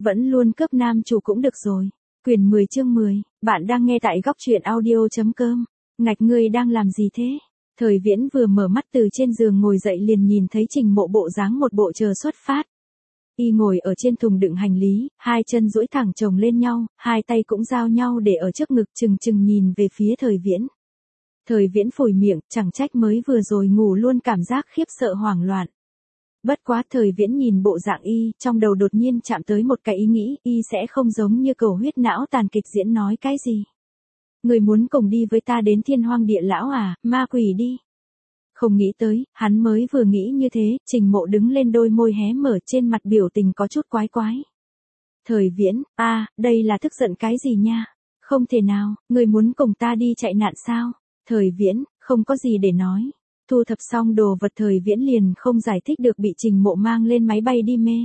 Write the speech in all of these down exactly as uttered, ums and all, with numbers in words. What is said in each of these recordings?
vẫn luôn cướp nam chủ cũng được rồi. Quyển mười chương mười, bạn đang nghe tại góc truyện audio.com. Ngạch ngươi đang làm gì thế? Thời Viễn vừa mở mắt từ trên giường ngồi dậy liền nhìn thấy Trình Mộ bộ dáng một bộ chờ xuất phát. Y ngồi ở trên thùng đựng hành lý, hai chân duỗi thẳng chồng lên nhau, hai tay cũng giao nhau để ở trước ngực chừng chừng nhìn về phía Thời Viễn. Thời Viễn phủi miệng, chẳng trách mới vừa rồi ngủ luôn cảm giác khiếp sợ hoảng loạn. Bất quá Thời Viễn nhìn bộ dạng y, trong đầu đột nhiên chạm tới một cái ý nghĩ, y sẽ không giống như cầu huyết não tàn kịch diễn nói cái gì. Người muốn cùng đi với ta đến thiên hoang địa lão à, ma quỷ đi. Không nghĩ tới, hắn mới vừa nghĩ như thế, Trình Mộ đứng lên đôi môi hé mở trên mặt biểu tình có chút quái quái. Thời Viễn, a, à, đây là tức giận cái gì nha? Không thể nào, người muốn cùng ta đi chạy nạn sao? Thời Viễn, không có gì để nói. Thu thập xong đồ vật Thời Viễn liền không giải thích được bị Trình Mộ mang lên máy bay đi mê.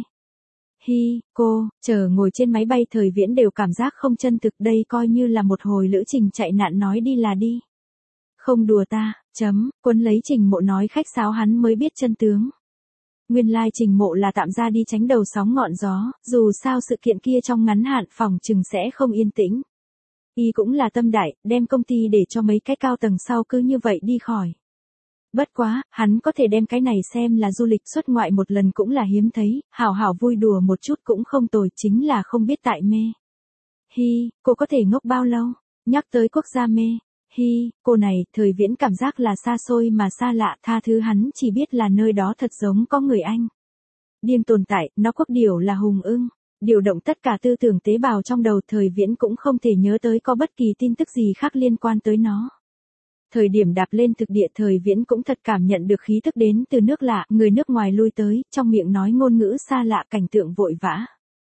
Hi, cô, chờ ngồi trên máy bay Thời Viễn đều cảm giác không chân thực, đây coi như là một hồi lữ trình chạy nạn nói đi là đi. Không đùa ta, chấm, Quân lấy Trình Mộ nói khách sáo hắn mới biết chân tướng. Nguyên lai Trình Mộ là tạm ra đi tránh đầu sóng ngọn gió, dù sao sự kiện kia trong ngắn hạn phòng chừng sẽ không yên tĩnh. Y cũng là tâm đại, đem công ty để cho mấy cái cao tầng sau cứ như vậy đi khỏi. Bất quá, hắn có thể đem cái này xem là du lịch xuất ngoại một lần cũng là hiếm thấy, hảo hảo vui đùa một chút cũng không tồi, chính là không biết tại mê. Hi, cô có thể ngốc bao lâu? Nhắc tới quốc gia mê. Hi, cô này, Thời Viễn cảm giác là xa xôi mà xa lạ, tha thứ hắn chỉ biết là nơi đó thật giống có người Anh. Điên tồn tại, nó quốc điểu là hùng ưng. Điều động tất cả tư tưởng tế bào trong đầu Thời Viễn cũng không thể nhớ tới có bất kỳ tin tức gì khác liên quan tới nó. Thời điểm đạp lên thực địa Thời Viễn cũng thật cảm nhận được khí tức đến từ nước lạ, người nước ngoài lui tới, trong miệng nói ngôn ngữ xa lạ, cảnh tượng vội vã.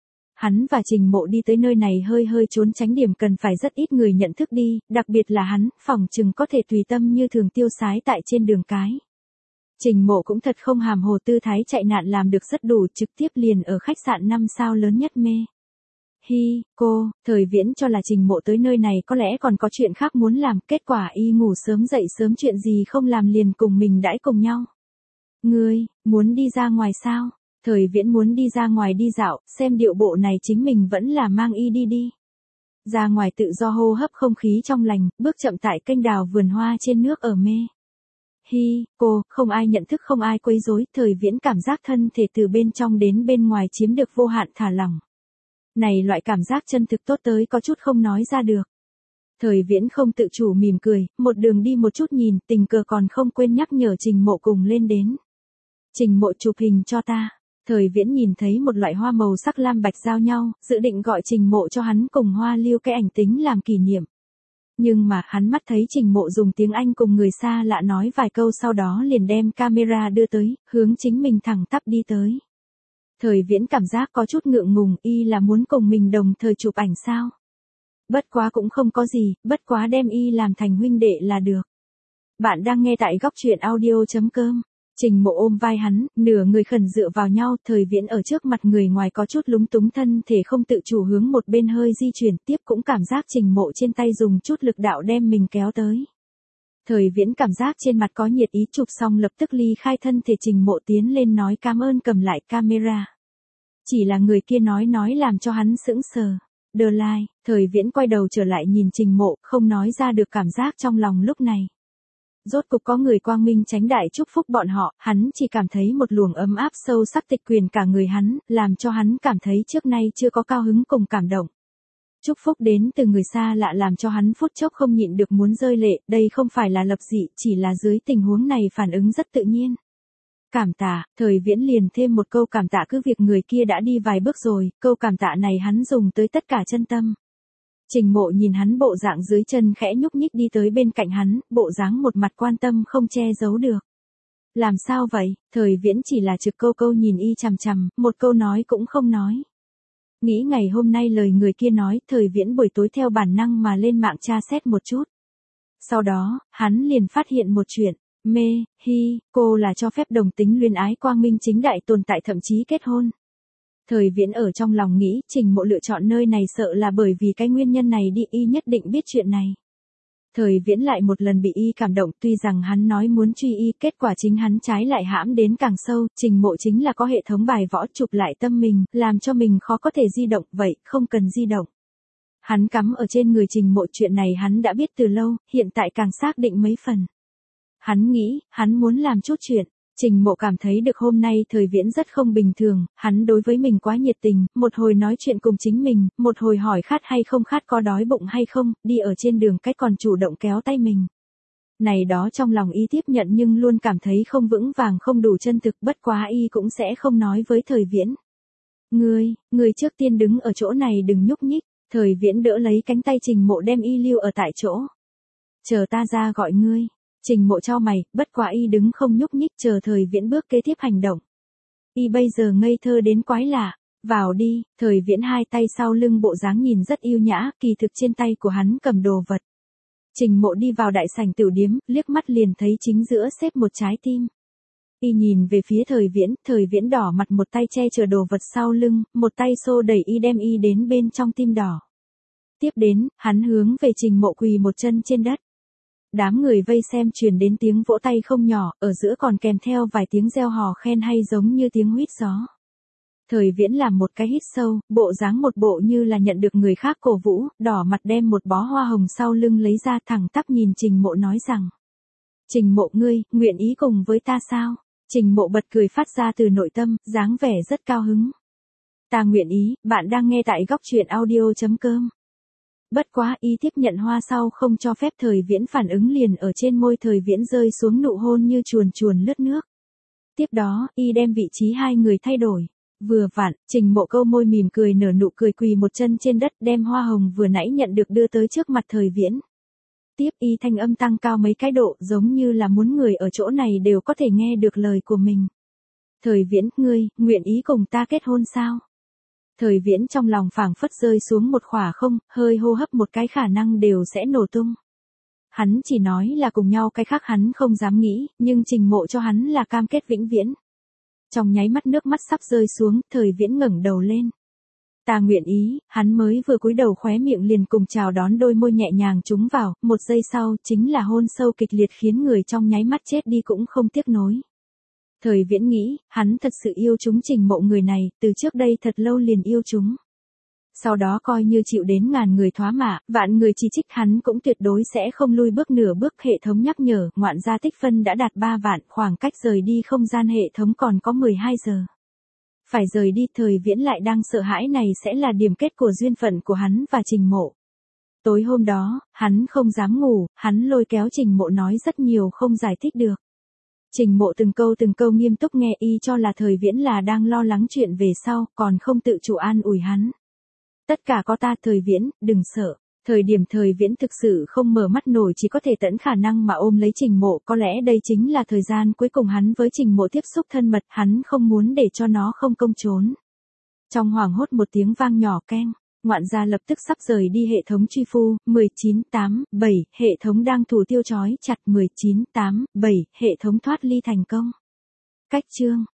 Hắn và Trình Mộ đi tới nơi này hơi hơi trốn tránh điểm cần phải rất ít người nhận thức đi, đặc biệt là hắn, phòng chừng có thể tùy tâm như thường tiêu sái tại trên đường cái. Trình Mộ cũng thật không hàm hồ, tư thái chạy nạn làm được rất đủ, trực tiếp liền ở khách sạn năm sao lớn nhất mê. Hi, cô, Thời Viễn cho là Trình Mộ tới nơi này có lẽ còn có chuyện khác muốn làm, kết quả y ngủ sớm dậy sớm chuyện gì không làm liền cùng mình đãi cùng nhau. Ngươi, muốn đi ra ngoài sao? Thời Viễn muốn đi ra ngoài đi dạo, xem điệu bộ này chính mình vẫn là mang y đi đi. Ra ngoài tự do hô hấp không khí trong lành, bước chậm tại kênh đào vườn hoa trên nước ở mê. Hi, cô, không ai nhận thức không ai quấy rối, Thời Viễn cảm giác thân thể từ bên trong đến bên ngoài chiếm được vô hạn thả lỏng. Này loại cảm giác chân thực tốt tới có chút không nói ra được. Thời Viễn không tự chủ mỉm cười, một đường đi một chút nhìn, tình cờ còn không quên nhắc nhở Trình Mộ cùng lên đến. Trình Mộ chụp hình cho ta. Thời Viễn nhìn thấy một loại hoa màu sắc lam bạch giao nhau, dự định gọi Trình Mộ cho hắn cùng hoa lưu cái ảnh tính làm kỷ niệm. Nhưng mà hắn mắt thấy Trình Mộ dùng tiếng Anh cùng người xa lạ nói vài câu sau đó liền đem camera đưa tới, hướng chính mình thẳng tắp đi tới. Thời Viễn cảm giác có chút ngượng ngùng, y là muốn cùng mình đồng thời chụp ảnh sao? Bất quá cũng không có gì, bất quá đem y làm thành huynh đệ là được. Bạn đang nghe tại góc truyện audio.com. Trình Mộ ôm vai hắn, nửa người khẩn dựa vào nhau, Thời Viễn ở trước mặt người ngoài có chút lúng túng, thân thể không tự chủ hướng một bên hơi di chuyển, tiếp cũng cảm giác Trình Mộ trên tay dùng chút lực đạo đem mình kéo tới. Thời Viễn cảm giác trên mặt có nhiệt ý, chụp xong lập tức ly khai thân thể Trình Mộ tiến lên nói cảm ơn cầm lại camera. Chỉ là người kia nói nói làm cho hắn sững sờ. Đờ lai, Thời Viễn quay đầu trở lại nhìn Trình Mộ, không nói ra được cảm giác trong lòng lúc này. Rốt cục có người quang minh chánh đại chúc phúc bọn họ, hắn chỉ cảm thấy một luồng ấm áp sâu sắc tịch quyền cả người hắn, làm cho hắn cảm thấy trước nay chưa có cao hứng cùng cảm động. Chúc phúc đến từ người xa lạ làm cho hắn phút chốc không nhịn được muốn rơi lệ, đây không phải là lập dị, chỉ là dưới tình huống này phản ứng rất tự nhiên. Cảm tạ, Thời Viễn liền thêm một câu cảm tạ, cứ việc người kia đã đi vài bước rồi, câu cảm tạ này hắn dùng tới tất cả chân tâm. Trình Mộ nhìn hắn bộ dạng dưới chân khẽ nhúc nhích đi tới bên cạnh hắn, bộ dáng một mặt quan tâm không che giấu được. Làm sao vậy? Thời Viễn chỉ là trực câu câu nhìn y chằm chằm, một câu nói cũng không nói. Nghĩ ngày hôm nay lời người kia nói, Thời Viễn buổi tối theo bản năng mà lên mạng tra xét một chút. Sau đó, hắn liền phát hiện một chuyện. Mê, hi, cô là cho phép đồng tính luyến ái quang minh chính đại tồn tại thậm chí kết hôn. Thời Viễn ở trong lòng nghĩ, Trình Mộ lựa chọn nơi này sợ là bởi vì cái nguyên nhân này đi, y nhất định biết chuyện này. Thời Viễn lại một lần bị y cảm động, tuy rằng hắn nói muốn truy y, kết quả chính hắn trái lại hãm đến càng sâu, Trình Mộ chính là có hệ thống bài võ chụp lại tâm mình, làm cho mình khó có thể di động, vậy, không cần di động. Hắn cắm ở trên người Trình Mộ, chuyện này hắn đã biết từ lâu, hiện tại càng xác định mấy phần. Hắn nghĩ, hắn muốn làm chút chuyện. Trình Mộ cảm thấy được hôm nay Thời Viễn rất không bình thường, hắn đối với mình quá nhiệt tình, một hồi nói chuyện cùng chính mình, một hồi hỏi khát hay không khát, có đói bụng hay không, đi ở trên đường cách còn chủ động kéo tay mình. Này đó trong lòng y tiếp nhận nhưng luôn cảm thấy không vững vàng, không đủ chân thực, bất quá y cũng sẽ không nói với Thời Viễn. Ngươi, ngươi trước tiên đứng ở chỗ này đừng nhúc nhích. Thời Viễn đỡ lấy cánh tay Trình Mộ đem y lưu ở tại chỗ. Chờ ta ra gọi ngươi. Trình Mộ chau mày, bất quá y đứng không nhúc nhích, chờ Thời Viễn bước kế tiếp hành động. Y bây giờ ngây thơ đến quái lạ. Vào đi. Thời Viễn hai tay sau lưng, bộ dáng nhìn rất yêu nhã, kỳ thực trên tay của hắn cầm đồ vật. Trình Mộ đi vào đại sảnh tiểu điếm, liếc mắt liền thấy chính giữa xếp một trái tim. Y nhìn về phía Thời Viễn, Thời Viễn đỏ mặt, một tay che chở đồ vật sau lưng, một tay xô đẩy y đem y đến bên trong tim đỏ. Tiếp đến, hắn hướng về Trình Mộ quỳ một chân trên đất. Đám người vây xem truyền đến tiếng vỗ tay không nhỏ, ở giữa còn kèm theo vài tiếng reo hò khen hay giống như tiếng huýt gió. Thời Viễn làm một cái hít sâu, bộ dáng một bộ như là nhận được người khác cổ vũ, đỏ mặt đem một bó hoa hồng sau lưng lấy ra, thẳng tắp nhìn Trình Mộ nói rằng. Trình Mộ, ngươi, nguyện ý cùng với ta sao? Trình Mộ bật cười phát ra từ nội tâm, dáng vẻ rất cao hứng. Ta nguyện ý. Bạn đang nghe tại góc truyện audio chấm com. Bất quá, y tiếp nhận hoa sau không cho phép Thời Viễn phản ứng, liền ở trên môi Thời Viễn rơi xuống nụ hôn như chuồn chuồn lướt nước. Tiếp đó, y đem vị trí hai người thay đổi. Vừa vặn, Trình Mộ câu môi mỉm cười nở nụ cười, quỳ một chân trên đất, đem hoa hồng vừa nãy nhận được đưa tới trước mặt Thời Viễn. Tiếp y thanh âm tăng cao mấy cái độ, giống như là muốn người ở chỗ này đều có thể nghe được lời của mình. Thời Viễn, ngươi, nguyện ý cùng ta kết hôn sao? Thời Viễn trong lòng phảng phất rơi xuống một khỏa không, hơi hô hấp một cái khả năng đều sẽ nổ tung. Hắn chỉ nói là cùng nhau, cái khác hắn không dám nghĩ, nhưng Trình Mộ cho hắn là cam kết vĩnh viễn. Trong nháy mắt nước mắt sắp rơi xuống, Thời Viễn ngẩng đầu lên. Ta nguyện ý. Hắn mới vừa cúi đầu, khóe miệng liền cùng chào đón, đôi môi nhẹ nhàng trúng vào, một giây sau, chính là hôn sâu kịch liệt khiến người trong nháy mắt chết đi cũng không tiếc nối. Thời Viễn nghĩ, hắn thật sự yêu chúng Trình Mộ người này, từ trước đây thật lâu liền yêu chúng. Sau đó coi như chịu đến ngàn người thoá mạ, vạn người chỉ trích, hắn cũng tuyệt đối sẽ không lui bước nửa bước. Hệ thống nhắc nhở, ngoạn gia tích phân đã đạt ba vạn, khoảng cách rời đi không gian hệ thống còn có mười hai giờ. Phải rời đi. Thời Viễn lại đang sợ hãi này sẽ là điểm kết của duyên phận của hắn và Trình Mộ. Tối hôm đó, hắn không dám ngủ, hắn lôi kéo Trình Mộ nói rất nhiều không giải thích được. Trình Mộ từng câu từng câu nghiêm túc nghe, y cho là Thời Viễn là đang lo lắng chuyện về sau, còn không tự chủ an ủi hắn. Tất cả có ta. Thời Viễn, đừng sợ. Thời điểm Thời Viễn thực sự không mở mắt nổi, chỉ có thể tận khả năng mà ôm lấy Trình Mộ, có lẽ đây chính là thời gian cuối cùng hắn với Trình Mộ tiếp xúc thân mật, hắn không muốn để cho nó không công trốn. Trong hoảng hốt một tiếng vang nhỏ keng, ngoạn gia lập tức sắp rời đi hệ thống truy phu. Mười chín, tám, bảy, hệ thống đang thủ tiêu trói chặt. Mười chín, tám, bảy, hệ thống thoát ly thành công. Cách chương.